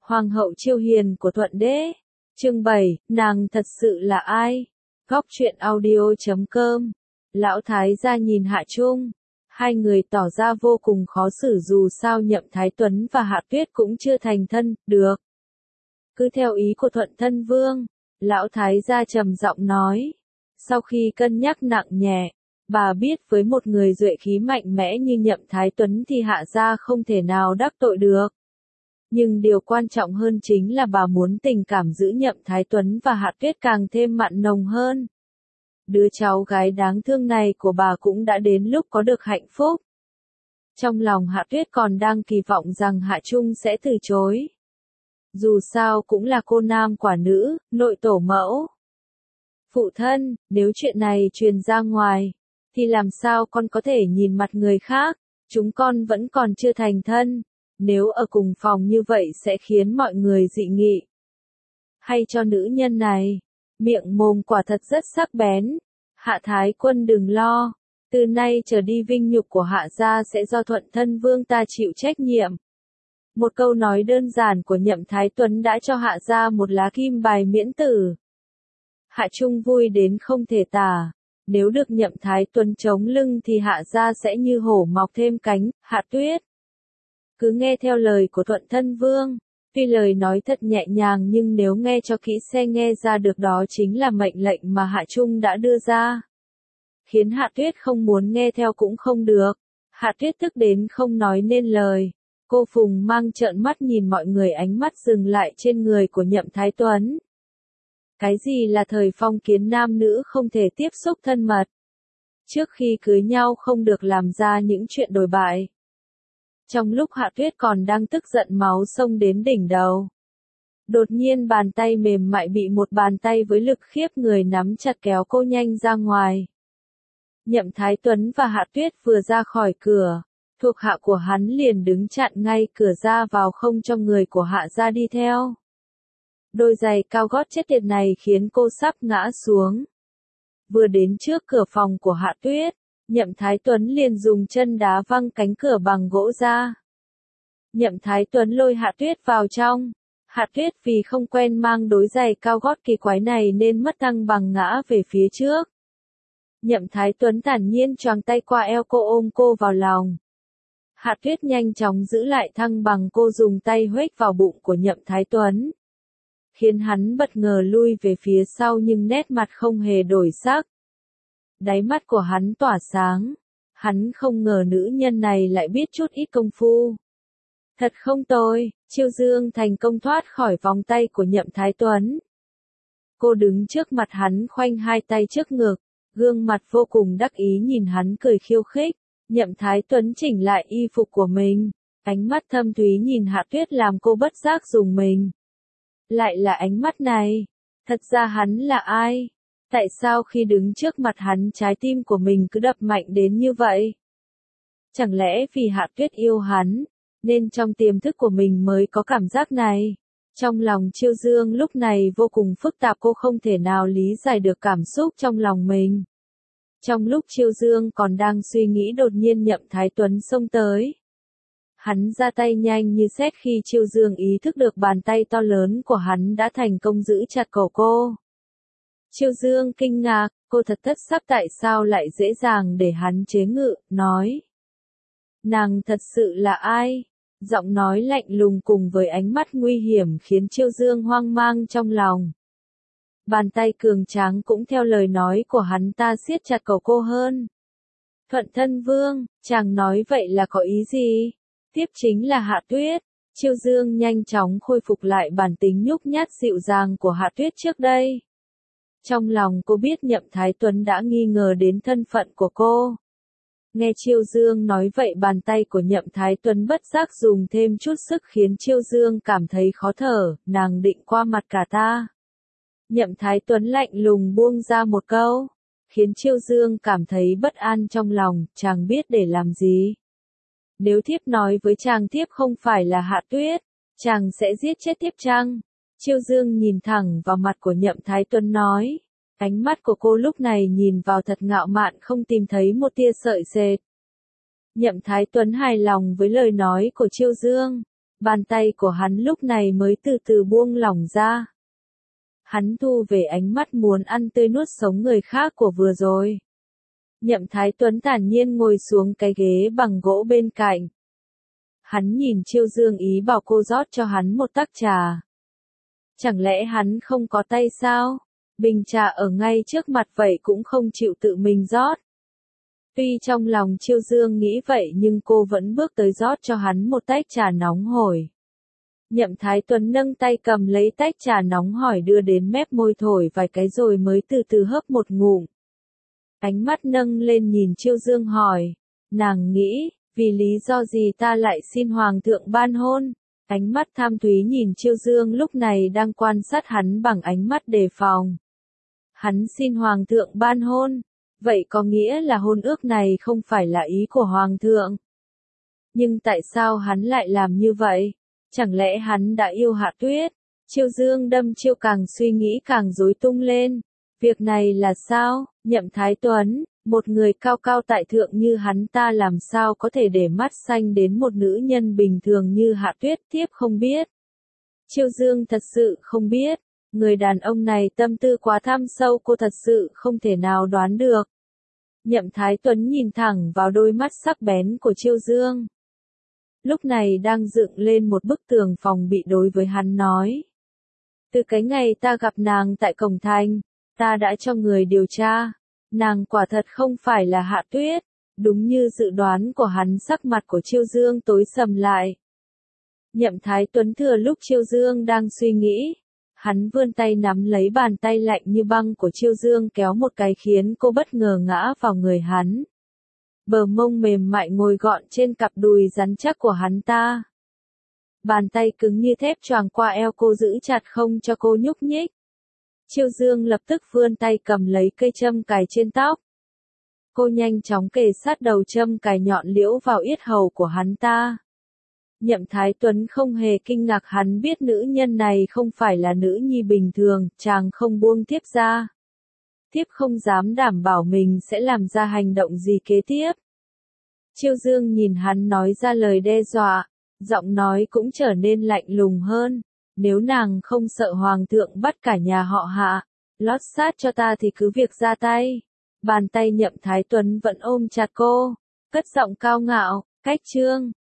Hoàng hậu Chiêu Hiền của Thuận Đế. Chương 7, nàng thật sự là ai? Góc truyện audio.com. Lão Thái gia nhìn Hạ Trung. Hai người tỏ ra vô cùng khó xử dù sao Nhậm Thái Tuấn và Hạ Tuyết cũng chưa thành thân, được. Cứ theo ý của Thuận Thân Vương, Lão Thái gia trầm giọng nói. Sau khi cân nhắc nặng nhẹ, bà biết với một người duệ khí mạnh mẽ như Nhậm Thái Tuấn thì Hạ gia không thể nào đắc tội được. Nhưng điều quan trọng hơn chính là bà muốn tình cảm giữa Nhậm Thái Tuấn và Hạ Tuyết càng thêm mặn nồng hơn. Đứa cháu gái đáng thương này của bà cũng đã đến lúc có được hạnh phúc. Trong lòng Hạ Tuyết còn đang kỳ vọng rằng Hạ Trung sẽ từ chối. Dù sao cũng là cô nam quả nữ, nội tổ mẫu. Phụ thân, nếu chuyện này truyền ra ngoài, thì làm sao con có thể nhìn mặt người khác, chúng con vẫn còn chưa thành thân. Nếu ở cùng phòng như vậy sẽ khiến mọi người dị nghị. Hay cho nữ nhân này, miệng mồm quả thật rất sắc bén. Hạ Thái Quân đừng lo, từ nay trở đi vinh nhục của Hạ gia sẽ do Thuận Thân Vương ta chịu trách nhiệm. Một câu nói đơn giản của Nhậm Thái Tuấn đã cho Hạ gia một lá kim bài miễn tử. Hạ Trung vui đến không thể tả. Nếu được Nhậm Thái Tuấn chống lưng thì Hạ gia sẽ như hổ mọc thêm cánh. Hạ Tuyết cứ nghe theo lời của Thuận Thân Vương. Tuy lời nói thật nhẹ nhàng nhưng nếu nghe cho kỹ sẽ nghe ra được đó chính là mệnh lệnh mà Hạ Trung đã đưa ra. Khiến Hạ Tuyết không muốn nghe theo cũng không được. Hạ Tuyết tức đến không nói nên lời. Cô Phùng Mang trợn mắt nhìn mọi người, ánh mắt dừng lại trên người của Nhậm Thái Tuấn. Cái gì là thời phong kiến nam nữ không thể tiếp xúc thân mật? Trước khi cưới nhau không được làm ra những chuyện đồi bại. Trong lúc Hạ Tuyết còn đang tức giận máu xông đến đỉnh đầu. Đột nhiên bàn tay mềm mại bị một bàn tay với lực khiếp người nắm chặt kéo cô nhanh ra ngoài. Nhậm Thái Tuấn và Hạ Tuyết vừa ra khỏi cửa, thuộc hạ của hắn liền đứng chặn ngay cửa ra vào không cho người của Hạ gia đi theo. Đôi giày cao gót chết tiệt này khiến cô sắp ngã xuống. Vừa đến trước cửa phòng của Hạ Tuyết, Nhậm Thái Tuấn liền dùng chân đá văng cánh cửa bằng gỗ ra. Nhậm Thái Tuấn lôi Hạ Tuyết vào trong. Hạ Tuyết vì không quen mang đôi giày cao gót kỳ quái này nên mất thăng bằng ngã về phía trước. Nhậm Thái Tuấn thản nhiên choàng tay qua eo cô ôm cô vào lòng. Hạ Tuyết nhanh chóng giữ lại thăng bằng, cô dùng tay huých vào bụng của Nhậm Thái Tuấn. Khiến hắn bất ngờ lui về phía sau nhưng nét mặt không hề đổi sắc. Đáy mắt của hắn tỏa sáng. Hắn không ngờ nữ nhân này lại biết chút ít công phu. Thật không tồi, Chiêu Dương thành công thoát khỏi vòng tay của Nhậm Thái Tuấn. Cô đứng trước mặt hắn khoanh hai tay trước ngực, gương mặt vô cùng đắc ý nhìn hắn cười khiêu khích. Nhậm Thái Tuấn chỉnh lại y phục của mình, ánh mắt thâm thúy nhìn Hạ Tuyết làm cô bất giác rùng mình. Lại là ánh mắt này, thật ra hắn là ai? Tại sao khi đứng trước mặt hắn trái tim của mình cứ đập mạnh đến như vậy? Chẳng lẽ vì Hạ Tuyết yêu hắn, nên trong tiềm thức của mình mới có cảm giác này? Trong lòng Chiêu Dương lúc này vô cùng phức tạp, cô không thể nào lý giải được cảm xúc trong lòng mình. Trong lúc Chiêu Dương còn đang suy nghĩ đột nhiên Nhậm Thái Tuấn xông tới. Hắn ra tay nhanh như sét khi Chiêu Dương ý thức được bàn tay to lớn của hắn đã thành công giữ chặt cổ cô. Chiêu Dương kinh ngạc, cô thật thất sắc tại sao lại dễ dàng để hắn chế ngự, nói. Nàng thật sự là ai? Giọng nói lạnh lùng cùng với ánh mắt nguy hiểm khiến Chiêu Dương hoang mang trong lòng. Bàn tay cường tráng cũng theo lời nói của hắn ta siết chặt cổ cô hơn. Thuận Thân Vương, chàng nói vậy là có ý gì? Tiếp chính là Hạ Tuyết. Chiêu Dương nhanh chóng khôi phục lại bản tính nhút nhát dịu dàng của Hạ Tuyết trước đây. Trong lòng cô biết Nhậm Thái Tuấn đã nghi ngờ đến thân phận của cô. Nghe Chiêu Dương nói vậy bàn tay của Nhậm Thái Tuấn bất giác dùng thêm chút sức khiến Chiêu Dương cảm thấy khó thở, nàng định qua mặt cả ta. Nhậm Thái Tuấn lạnh lùng buông ra một câu, khiến Chiêu Dương cảm thấy bất an trong lòng, chàng biết để làm gì. Nếu thiếp nói với chàng thiếp không phải là Hạ Tuyết, chàng sẽ giết chết thiếp chăng? Chiêu Dương nhìn thẳng vào mặt của Nhậm Thái Tuấn nói. Ánh mắt của cô lúc này nhìn vào thật ngạo mạn, không tìm thấy một tia sợi dệt. Nhậm Thái Tuấn hài lòng với lời nói của Chiêu Dương. Bàn tay của hắn lúc này mới từ từ buông lỏng ra. Hắn thu về ánh mắt muốn ăn tươi nuốt sống người khác của vừa rồi. Nhậm Thái Tuấn thản nhiên ngồi xuống cái ghế bằng gỗ bên cạnh. Hắn nhìn Chiêu Dương ý bảo cô rót cho hắn một tách trà. Chẳng lẽ hắn không có tay sao? Bình trà ở ngay trước mặt vậy cũng không chịu tự mình rót. Tuy trong lòng Chiêu Dương nghĩ vậy nhưng cô vẫn bước tới rót cho hắn một tách trà nóng hổi. Nhậm Thái Tuấn nâng tay cầm lấy tách trà nóng hổi đưa đến mép môi thổi vài cái rồi mới từ từ hớp một ngụm. Ánh mắt nâng lên nhìn Chiêu Dương hỏi, nàng nghĩ, vì lý do gì ta lại xin Hoàng thượng ban hôn? Ánh mắt tham thúy nhìn Chiêu Dương lúc này đang quan sát hắn bằng ánh mắt đề phòng. Hắn xin Hoàng thượng ban hôn, vậy có nghĩa là hôn ước này không phải là ý của Hoàng thượng. Nhưng tại sao hắn lại làm như vậy? Chẳng lẽ hắn đã yêu Hạ Tuyết? Chiêu Dương đâm chiêu càng suy nghĩ càng rối tung lên. Việc này là sao? Nhậm Thái Tuấn, một người cao cao tại thượng như hắn ta làm sao có thể để mắt xanh đến một nữ nhân bình thường như Hạ Tuyết tiếp không biết. Chiêu Dương thật sự không biết. Người đàn ông này tâm tư quá thâm sâu cô thật sự không thể nào đoán được. Nhậm Thái Tuấn nhìn thẳng vào đôi mắt sắc bén của Chiêu Dương. Lúc này đang dựng lên một bức tường phòng bị đối với hắn nói. Từ cái ngày ta gặp nàng tại cổng thành, ta đã cho người điều tra. Nàng quả thật không phải là Hạ Tuyết. Đúng như dự đoán của hắn sắc mặt của Chiêu Dương tối sầm lại. Nhậm Thái Tuấn thừa lúc Chiêu Dương đang suy nghĩ. Hắn vươn tay nắm lấy bàn tay lạnh như băng của Chiêu Dương kéo một cái khiến cô bất ngờ ngã vào người hắn. Bờ mông mềm mại ngồi gọn trên cặp đùi rắn chắc của hắn ta. Bàn tay cứng như thép choàng qua eo cô giữ chặt không cho cô nhúc nhích. Chiêu Dương lập tức vươn tay cầm lấy cây châm cài trên tóc. Cô nhanh chóng kề sát đầu châm cài nhọn liễu vào yết hầu của hắn ta. Nhậm Thái Tuấn không hề kinh ngạc hắn biết nữ nhân này không phải là nữ nhi bình thường, chàng không buông thiếp ra. Thiếp không dám đảm bảo mình sẽ làm ra hành động gì kế tiếp. Chiêu Dương nhìn hắn nói ra lời đe dọa, giọng nói cũng trở nên lạnh lùng hơn. Nếu nàng không sợ Hoàng thượng bắt cả nhà họ Hạ, lót sát cho ta thì cứ việc ra tay. Bàn tay Nhậm Thái Tuấn vẫn ôm chặt cô, cất giọng cao ngạo, cách trương.